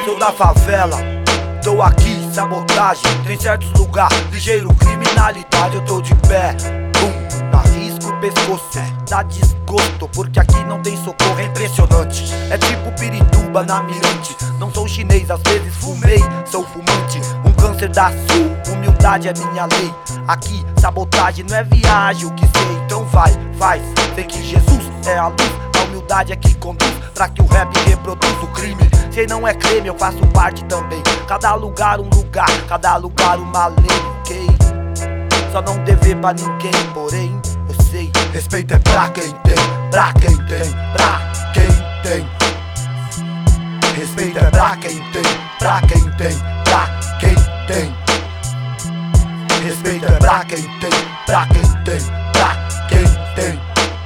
Sou da favela, tô aqui, sabotagem. Tem certos lugares, ligeiro, criminalidade. Eu tô de pé, arrisco o pescoço. Dá desgosto, porque aqui não tem socorro. É impressionante, é tipo Pirituba na Mirante. Não sou chinês, às vezes fumei, sou fumante. Um câncer da sul, humildade é minha lei. Aqui, sabotagem não é viagem, o que sei. Então vai, faz, sei que Jesus é a luz. A humildade é que conduz pra que o rap reproduz o crime. Se não é crime, eu faço parte também. Cada lugar um lugar, cada lugar uma lei, ok? Só não dever pra ninguém, porém eu sei. Respeito é pra quem tem, pra quem tem, pra quem tem. Respeito é pra quem tem, pra quem tem, pra quem tem. Respeito é pra quem tem, pra quem tem, pra quem tem.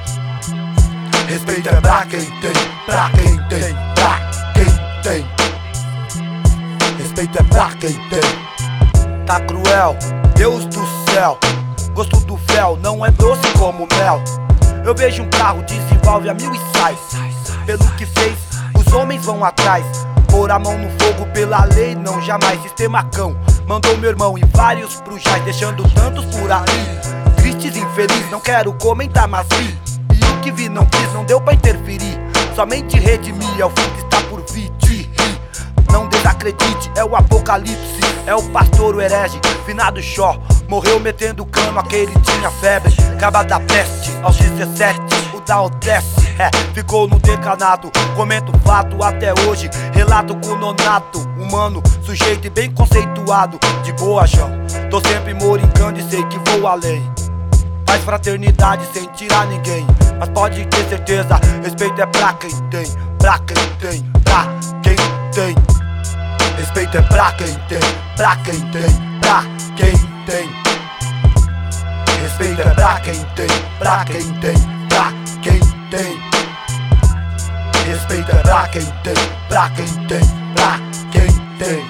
Respeito é pra quem tem, pra quem tem, pra quem tem. Respeito é pra quem tem. Tá cruel, Deus do céu. Gosto do fel, não é doce como mel. Eu vejo um carro, desenvolve a mil e sai. Pelo que fez, os homens vão atrás. Pôr a mão no fogo pela lei, não jamais. Sistema cão, mandou meu irmão e vários pro jaz, deixando tantos por aí. Tristes, infeliz, não quero comentar, mas vi. E o que vi não quis, não deu pra interferir. Somente redimir, é o fim que está por vir. Não desacredite, é o apocalipse. É o pastor, o herege, finado Xó. Morreu metendo cano, aquele tinha febre. Caba da peste, aos 17, o da Odesse. Ficou no decanato, comento fato até hoje. Relato com nonato, humano, sujeito e bem conceituado. De boa, João, tô sempre moringando e sei que vou além. Faz fraternidade sem tirar ninguém, mas pode ter certeza, respeito é pra quem tem, pra quem tem, pra quem tem. Respeito é pra quem tem, pra quem tem, pra quem tem. Respeito é pra quem tem, pra quem tem, pra quem tem. Respeito é pra quem tem, pra quem tem, pra quem tem.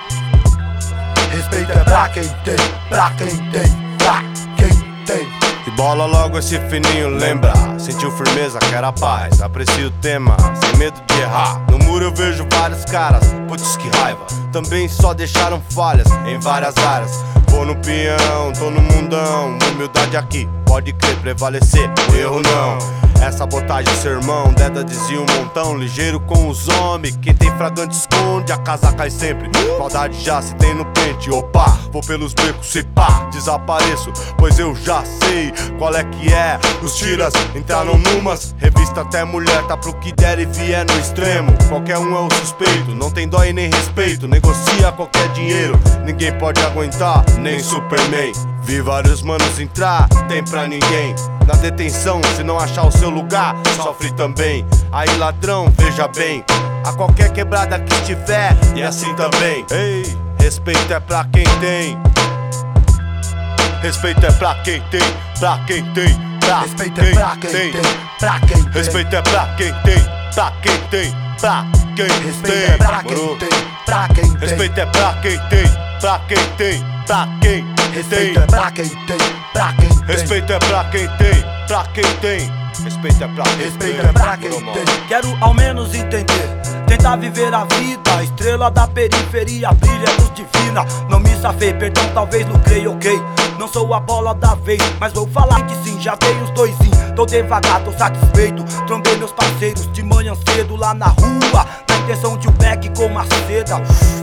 Respeito é pra quem tem, pra quem tem, pra quem tem. E bola logo esse fininho, lembra? Sentiu firmeza, quer a paz. Aprecio o tema, sem medo de errar. No muro eu vejo vários caras, putz que raiva. Também só deixaram falhas em várias áreas. Vou no pinhão, tô no mundão. Humildade aqui, pode crer, prevalecer, o erro não. Essa sabotagem, sermão, Deda dizia um montão. Ligeiro com os homens, quem tem fragante esconde, a casa cai sempre. Maldade já se tem no pente, opa. Vou pelos becos, se pá, desapareço, pois eu já sei qual é que é. Os tiras entraram numas, revista até mulher, tá pro que der e vier no extremo. Qualquer um é o suspeito, não tem dó e nem respeito. Negocia qualquer dinheiro, ninguém pode aguentar, nem Superman. Vi vários manos entrar, tem pra ninguém. Na detenção, se não achar o seu lugar, sofre também. Aí ladrão, veja bem, a qualquer quebrada que estiver, e assim também. Ei, respeito é pra quem tem. Respeito é pra quem tem, pra quem tem, pra Respeito é pra quem tem, pra quem tem. Respeito é pra quem tem, pra quem tem, pra quem tem. Respeito é pra quem tem, pra quem tem. Respeito é pra quem tem, pra quem tem, pra quem tem. Respeito é pra quem tem, pra quem tem. Respeito é pra quem tem, pra quem tem. Respeito é pra quem tem. Respeito é pra quem tem. Quero ao menos entender, tentar viver a vida. A estrela da periferia brilha, luz divina. Não me safei, perdão, talvez lucrei, ok. Não sou a bola da vez, mas vou falar que sim. Já dei os doisinhos, tô devagar, tô satisfeito. Trombei meus parceiros de manhã cedo lá na rua, na intenção de um beck com uma seda.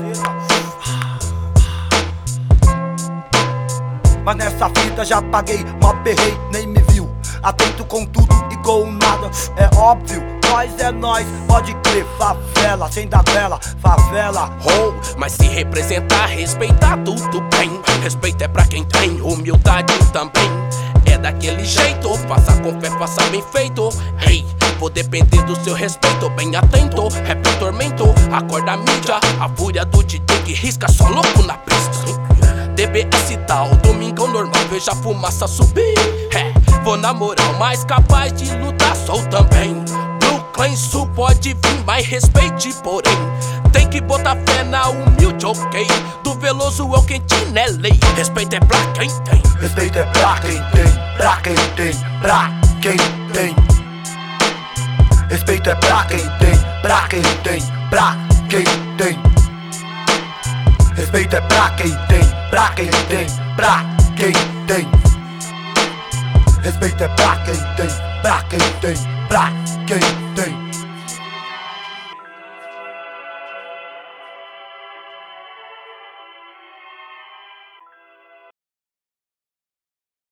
Mas nessa fita já paguei, mó perrei, nem me viu. Atento com tudo e com nada, é óbvio. Nós é nós, pode crer, favela, sem dar vela, favela. Mas se representar, respeitar tudo bem. Respeito é pra quem tem, humildade também. É daquele jeito, faça com fé, faça bem feito. Ei, vou depender do seu respeito, bem atento. Rap tormento, acorda a mídia. A fúria do DJ que risca, só louco na pista. DBS tal, domingão normal, veja a fumaça subir. Vou na moral, mas capaz de lutar sou também. Brooklyn Sul pode vir, mas respeite porém. Tem que botar fé na humilde, ok. Do Veloso é o quentinho, é lei. Respeito é pra quem tem. Respeito é pra quem tem, pra quem tem, pra quem tem. Respeito é pra quem tem, pra quem tem, pra quem tem. Respeito é pra quem tem, pra quem tem, pra quem tem. Respeito é pra quem tem, pra quem tem, pra quem tem.